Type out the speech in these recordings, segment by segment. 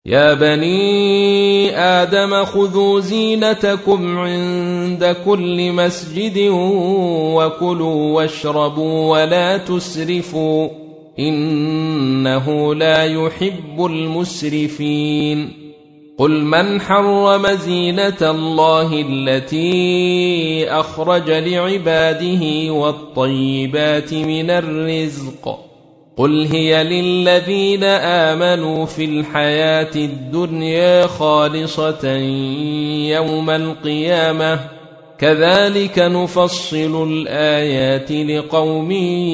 يا بني آدم خذوا زينتكم عند كل مسجد وكلوا واشربوا ولا تسرفوا إنه لا يحب المسرفين قل من حرم زينة الله التي أخرج لعباده والطيبات من الرزق قل هي للذين آمنوا في الحياة الدنيا خالصة يوم القيامة كذلك نفصل الآيات لقوم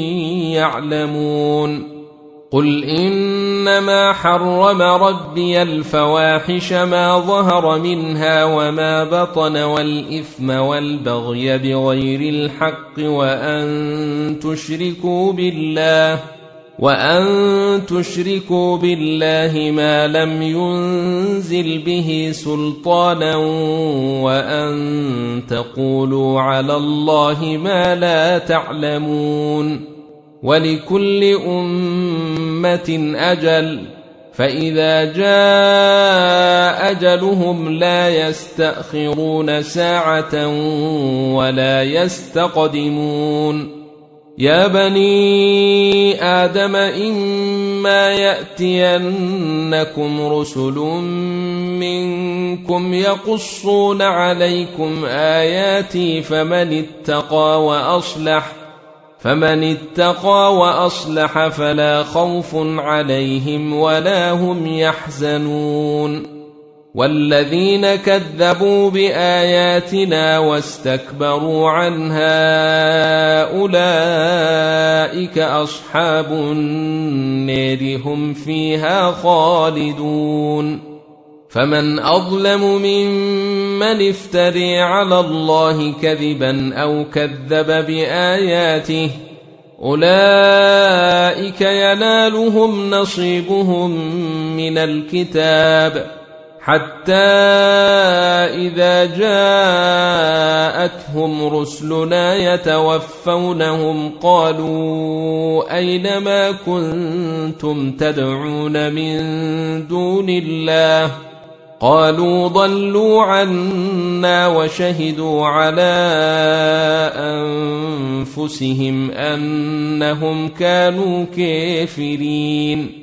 يعلمون قل إنما حرم ربي الفواحش ما ظهر منها وما بطن والإثم والبغي بغير الحق وأن تشركوا بالله ما لم ينزل به سلطانا وأن تقولوا على الله ما لا تعلمون ولكل أمة أجل فإذا جاء أجلهم لا يستأخرون ساعة ولا يستقدمون يا بني آدم إما يأتينكم رسل منكم يقصون عليكم آياتي فمن اتقى وأصلح فلا خوف عليهم ولا هم يحزنون والذين كذبوا بآياتنا واستكبروا عنها أولئك أصحاب النار هم فيها خالدون فمن أظلم ممن افتري على الله كذبا أو كذب بآياته أولئك ينالهم نصيبهم من الكتاب حتى إذا جاءتهم رسلنا يتوفونهم قالوا أين ما كنتم تدعون من دون الله قالوا ضلوا عنا وشهدوا على أنفسهم أنهم كانوا كافرين